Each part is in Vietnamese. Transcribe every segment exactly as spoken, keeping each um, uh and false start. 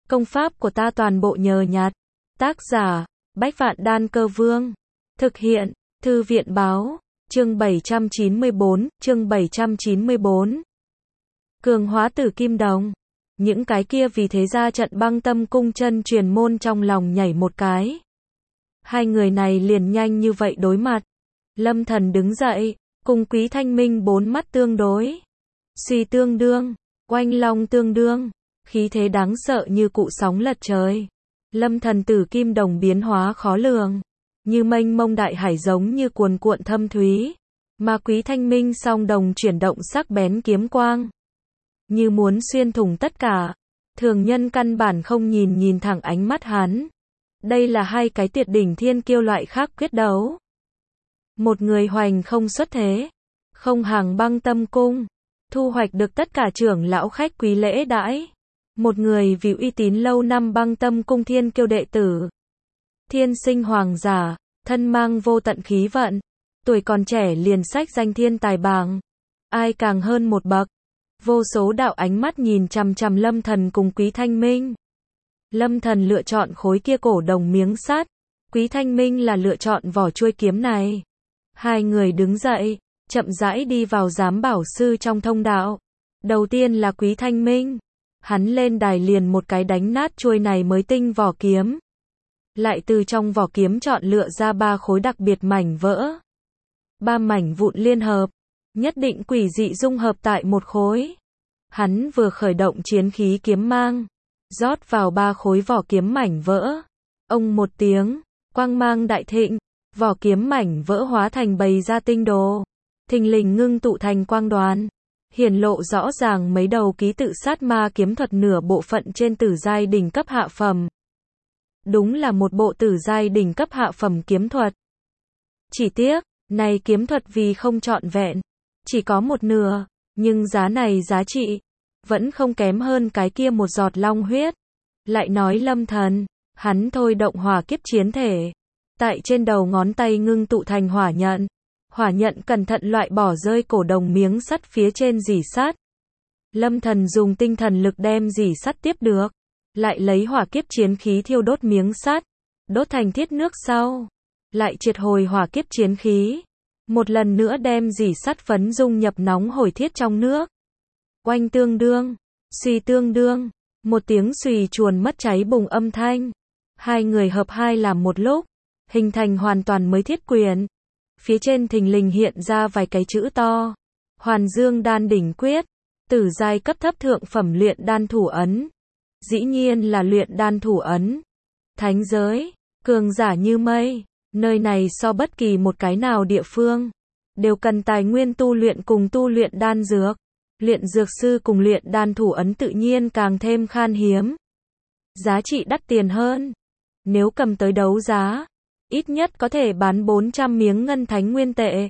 Công pháp của ta toàn bộ nhờ nhặt. Tác giả, Bách Vạn Đan Cơ Vương. Thực hiện, Thư viện báo, chương bảy trăm chín mươi bốn, chương bảy trăm chín mươi bốn. Cường hóa tử kim đồng. Những cái kia vì thế ra trận Băng Tâm Cung chân truyền môn trong lòng nhảy một cái. Hai người này liền nhanh như vậy đối mặt. Lâm Thần đứng dậy, cùng Quý Thanh Minh bốn mắt tương đối. Suy tương đương, oanh long tương đương, khí thế đáng sợ như cụ sóng lật trời. Lâm Thần tử kim đồng biến hóa khó lường, như mênh mông đại hải giống như cuồn cuộn thâm thúy. Mà Quý Thanh Minh song đồng chuyển động sắc bén kiếm quang, như muốn xuyên thủng tất cả. Thường nhân căn bản không nhìn nhìn thẳng ánh mắt hắn. Đây là hai cái tuyệt đỉnh thiên kiêu loại khác quyết đấu. Một người hoành không xuất thế, không hàng Băng Tâm Cung, thu hoạch được tất cả trưởng lão khách quý lễ đãi. Một người vì uy tín lâu năm Băng Tâm Cung thiên kiêu đệ tử, thiên sinh hoàng giả, thân mang vô tận khí vận, tuổi còn trẻ liền sách danh thiên tài bảng. Ai càng hơn một bậc. Vô số đạo ánh mắt nhìn chằm chằm Lâm Thần cùng Quý Thanh Minh. Lâm Thần lựa chọn khối kia cổ đồng miếng sắt, Quý Thanh Minh là lựa chọn vỏ chuôi kiếm này. Hai người đứng dậy, chậm rãi đi vào giám bảo sư trong thông đạo. Đầu tiên là Quý Thanh Minh, hắn lên đài liền một cái đánh nát chuôi này mới tinh vỏ kiếm. Lại từ trong vỏ kiếm chọn lựa ra ba khối đặc biệt mảnh vỡ. Ba mảnh vụn liên hợp, nhất định quỷ dị dung hợp tại một khối. Hắn vừa khởi động chiến khí kiếm mang, rót vào ba khối vỏ kiếm mảnh vỡ. Ông một tiếng, quang mang đại thịnh, vỏ kiếm mảnh vỡ hóa thành bầy gia tinh đồ, thình lình ngưng tụ thành quang đoàn, hiển lộ rõ ràng mấy đầu ký tự sát ma kiếm thuật nửa bộ phận trên tử giai đỉnh cấp hạ phẩm. Đúng là một bộ tử giai đỉnh cấp hạ phẩm kiếm thuật. Chỉ tiếc, này kiếm thuật vì không trọn vẹn, chỉ có một nửa, nhưng giá này giá trị vẫn không kém hơn cái kia một giọt long huyết. Lại nói Lâm Thần, hắn thôi động hỏa kiếp chiến thể, tại trên đầu ngón tay ngưng tụ thành hỏa nhận. Hỏa nhận cẩn thận loại bỏ rơi cổ đồng miếng sắt phía trên rỉ sắt. Lâm Thần dùng tinh thần lực đem rỉ sắt tiếp được, lại lấy hỏa kiếp chiến khí thiêu đốt miếng sắt, đốt thành thiết nước sau, lại triệt hồi hỏa kiếp chiến khí, một lần nữa đem rỉ sắt phấn dung nhập nóng hổi thiết trong nước. Oanh tương đương, suy tương đương, một tiếng xùy chuồn mất cháy bùng âm thanh. Hai người hợp hai làm một lúc, hình thành hoàn toàn mới thiết quyền. Phía trên thình lình hiện ra vài cái chữ to: Hoàn Dương Đan Đỉnh Quyết, tử giai cấp thấp thượng phẩm luyện đan thủ ấn. Dĩ nhiên là luyện đan thủ ấn. Thánh giới, cường giả như mây, nơi này so bất kỳ một cái nào địa phương, đều cần tài nguyên tu luyện cùng tu luyện đan dược. Luyện dược sư cùng luyện đan thủ ấn tự nhiên càng thêm khan hiếm. Giá trị đắt tiền hơn. Nếu cầm tới đấu giá, ít nhất có thể bán bốn trăm miếng ngân thánh nguyên tệ.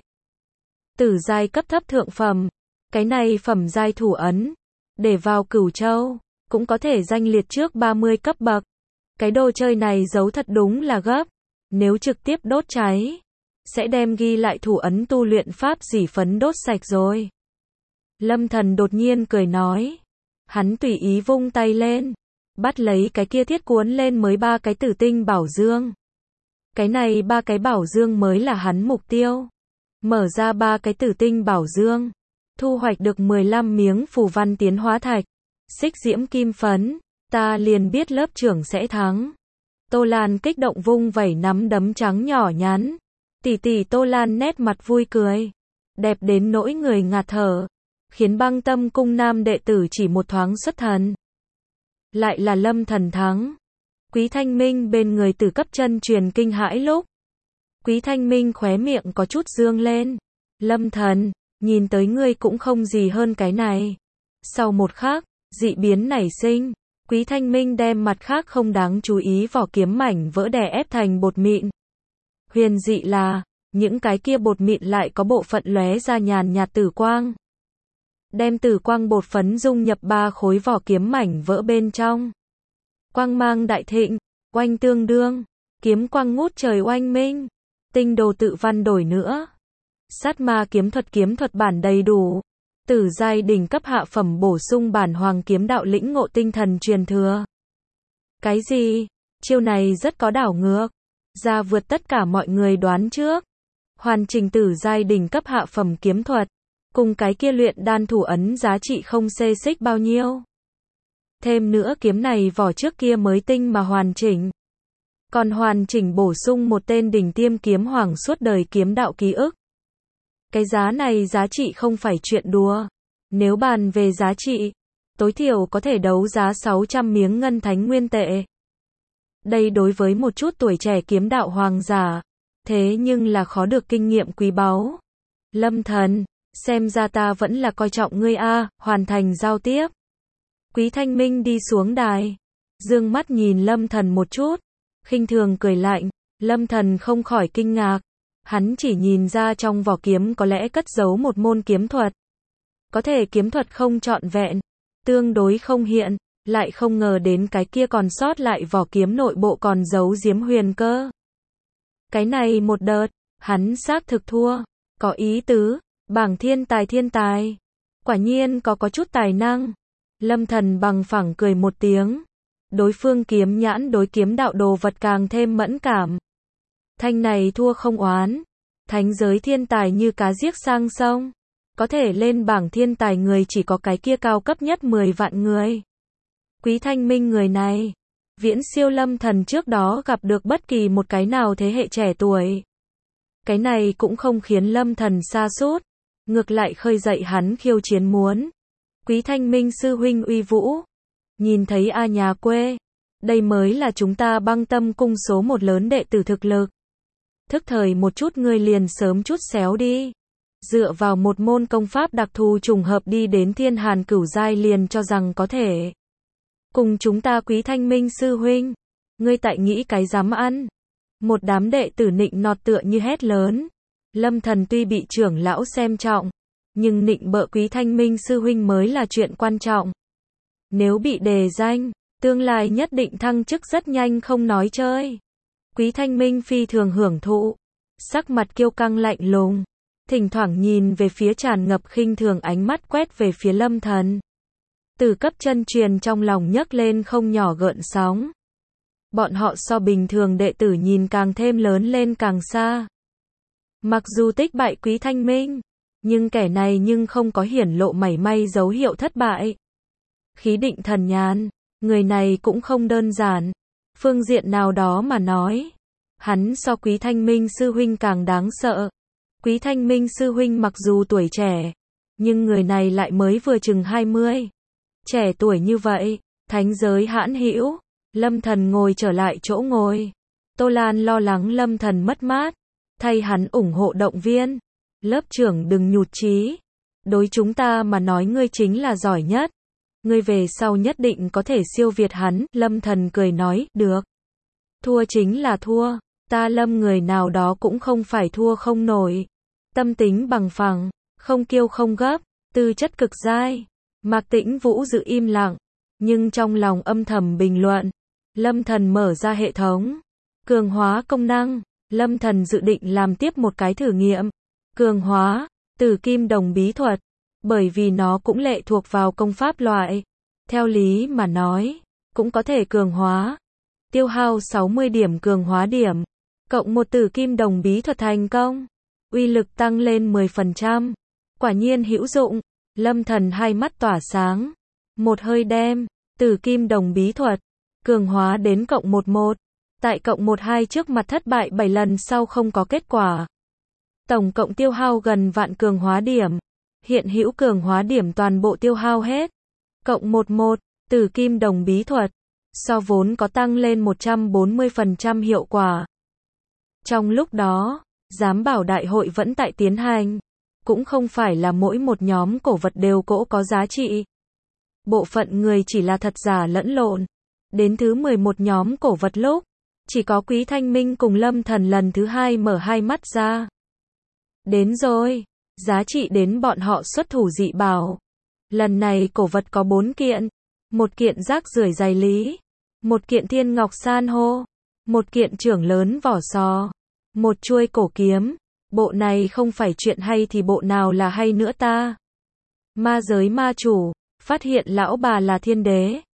Tử giai cấp thấp thượng phẩm, cái này phẩm giai thủ ấn, để vào Cửu Châu, cũng có thể danh liệt trước ba mươi cấp bậc. Cái đồ chơi này giấu thật đúng là gấp. Nếu trực tiếp đốt cháy, sẽ đem ghi lại thủ ấn tu luyện pháp dỉ phấn đốt sạch rồi. Lâm Thần đột nhiên cười nói. Hắn tùy ý vung tay lên, bắt lấy cái kia thiết cuốn lên mới ba cái tử tinh bảo dương. Cái này ba cái bảo dương mới là hắn mục tiêu. Mở ra ba cái tử tinh bảo dương, thu hoạch được mười lăm miếng phù văn tiến hóa thạch, xích diễm kim phấn, ta liền biết lớp trưởng sẽ thắng. Tô Lan kích động vung vẩy nắm đấm trắng nhỏ nhắn. Tỷ tỷ Tô Lan nét mặt vui cười, đẹp đến nỗi người ngạt thở, khiến Băng Tâm Cung nam đệ tử chỉ một thoáng xuất thần. Lại là Lâm Thần thắng. Quý Thanh Minh bên người tử cấp chân truyền kinh hãi lúc. Quý Thanh Minh khóe miệng có chút dương lên. Lâm Thần, nhìn tới ngươi cũng không gì hơn cái này. Sau một khắc, dị biến nảy sinh. Quý Thanh Minh đem mặt khác không đáng chú ý vỏ kiếm mảnh vỡ đè ép thành bột mịn. Huyền dị là, những cái kia bột mịn lại có bộ phận lóe ra nhàn nhạt tử quang. Đem tử quang bột phấn dung nhập ba khối vỏ kiếm mảnh vỡ bên trong. Quang mang đại thịnh, oanh tương đương, kiếm quang ngút trời oanh minh, tinh đồ tự văn đổi nữa. Sát ma kiếm thuật kiếm thuật bản đầy đủ. Tử giai đỉnh cấp hạ phẩm bổ sung bản hoàng kiếm đạo lĩnh ngộ tinh thần truyền thừa. Cái gì? Chiêu này rất có đảo ngược. Ra vượt tất cả mọi người đoán trước. Hoàn chỉnh tử giai đỉnh cấp hạ phẩm kiếm thuật. Cùng cái kia luyện đan thủ ấn giá trị không xê xích bao nhiêu. Thêm nữa kiếm này vỏ trước kia mới tinh mà hoàn chỉnh. Còn hoàn chỉnh bổ sung một tên đỉnh tiêm kiếm hoàng suốt đời kiếm đạo ký ức. Cái giá này giá trị không phải chuyện đùa. Nếu bàn về giá trị, tối thiểu có thể đấu giá sáu trăm miếng ngân thánh nguyên tệ. Đây đối với một chút tuổi trẻ kiếm đạo hoàng giả, thế nhưng là khó được kinh nghiệm quý báu. Lâm Thần, xem ra ta vẫn là coi trọng ngươi a, hoàn thành giao tiếp. Quý Thanh Minh đi xuống đài, dương mắt nhìn Lâm Thần một chút, khinh thường cười lạnh. Lâm Thần không khỏi kinh ngạc, hắn chỉ nhìn ra trong vỏ kiếm có lẽ cất giấu một môn kiếm thuật. Có thể kiếm thuật không trọn vẹn, tương đối không hiện, lại không ngờ đến cái kia còn sót lại vỏ kiếm nội bộ còn giấu giếm huyền cơ. Cái này một đợt, hắn xác thực thua, có ý tứ, bảng thiên tài thiên tài. Quả nhiên có có chút tài năng. Lâm Thần bằng phẳng cười một tiếng. Đối phương kiếm nhãn đối kiếm đạo đồ vật càng thêm mẫn cảm. Thanh này thua không oán. Thánh giới thiên tài như cá giết sang sông. Có thể lên bảng thiên tài người chỉ có cái kia cao cấp nhất mười vạn người. Quý Thanh Minh người này, viễn siêu Lâm Thần trước đó gặp được bất kỳ một cái nào thế hệ trẻ tuổi. Cái này cũng không khiến Lâm Thần sa sút, ngược lại khơi dậy hắn khiêu chiến muốn. Quý Thanh Minh sư huynh uy vũ, nhìn thấy a nhà quê, đây mới là chúng ta Băng Tâm cung số một lớn đệ tử thực lực. Thức thời một chút ngươi liền sớm chút xéo đi. Dựa vào một môn công pháp đặc thù trùng hợp đi đến Thiên Hàn cửu giai liền cho rằng có thể. Cùng chúng ta Quý Thanh Minh sư huynh, ngươi tại nghĩ cái dám ăn. Một đám đệ tử nịnh nọt tựa như hét lớn. Lâm Thần tuy bị trưởng lão xem trọng, nhưng nịnh bợ Quý Thanh Minh sư huynh mới là chuyện quan trọng. Nếu bị đề danh, tương lai nhất định thăng chức rất nhanh không nói chơi. Quý Thanh Minh phi thường hưởng thụ, sắc mặt kiêu căng lạnh lùng, thỉnh thoảng nhìn về phía tràn ngập khinh thường ánh mắt quét về phía Lâm Thần. Từ cấp chân truyền trong lòng nhấc lên không nhỏ gợn sóng. Bọn họ so bình thường đệ tử nhìn càng thêm lớn lên càng xa. Mặc dù tích bại Quý Thanh Minh, nhưng kẻ này nhưng không có hiển lộ mảy may dấu hiệu thất bại. Khí định thần nhàn, người này cũng không đơn giản. Phương diện nào đó mà nói, hắn so Quý Thanh Minh sư huynh càng đáng sợ. Quý Thanh Minh sư huynh mặc dù tuổi trẻ, nhưng người này lại mới vừa chừng hai mươi. Trẻ tuổi như vậy, thánh giới hãn hữu. Lâm Thần ngồi trở lại chỗ ngồi. Tô Lan lo lắng Lâm Thần mất mát, thay hắn ủng hộ động viên. Lớp trưởng đừng nhụt chí. Đối chúng ta mà nói ngươi chính là giỏi nhất. Ngươi về sau nhất định có thể siêu việt hắn. Lâm Thần cười nói, được. Thua chính là thua. Ta Lâm người nào đó cũng không phải thua không nổi. Tâm tính bằng phẳng, không kiêu không gấp, tư chất cực giai. Mạc Tĩnh Vũ giữ im lặng, nhưng trong lòng âm thầm bình luận. Lâm Thần mở ra hệ thống, cường hóa công năng. Lâm Thần dự định làm tiếp một cái thử nghiệm. Cường hóa, Tử Kim Đồng bí thuật, bởi vì nó cũng lệ thuộc vào công pháp loại. Theo lý mà nói, cũng có thể cường hóa. Tiêu hao sáu mươi điểm cường hóa điểm, cộng một Tử Kim Đồng bí thuật thành công. Uy lực tăng lên mười phần trăm. Quả nhiên hữu dụng. Lâm Thần hai mắt tỏa sáng. Một hơi đem Tử Kim Đồng bí thuật cường hóa đến cộng một một. Tại cộng một hai trước mặt thất bại bảy lần sau không có kết quả. Tổng cộng tiêu hao gần vạn cường hóa điểm. Hiện hữu cường hóa điểm toàn bộ tiêu hao hết. Cộng một một, Tử Kim Đồng bí thuật. So vốn có tăng lên một trăm bốn mươi phần trăm hiệu quả. Trong lúc đó, giám bảo đại hội vẫn tại tiến hành. Cũng không phải là mỗi một nhóm cổ vật đều cỗ có giá trị. Bộ phận người chỉ là thật giả lẫn lộn. Đến thứ mười một nhóm cổ vật lúc, chỉ có Quý Thanh Minh cùng Lâm Thần lần thứ hai mở hai mắt ra. Đến rồi, giá trị đến bọn họ xuất thủ dị bảo. Lần này cổ vật có bốn kiện. Một kiện rác rưởi giày lý. Một kiện thiên ngọc san hô. Một kiện trưởng lớn vỏ sò. Một chuôi cổ kiếm. Bộ này không phải chuyện hay thì bộ nào là hay nữa ta. Ma giới ma chủ, phát hiện lão bà là thiên đế.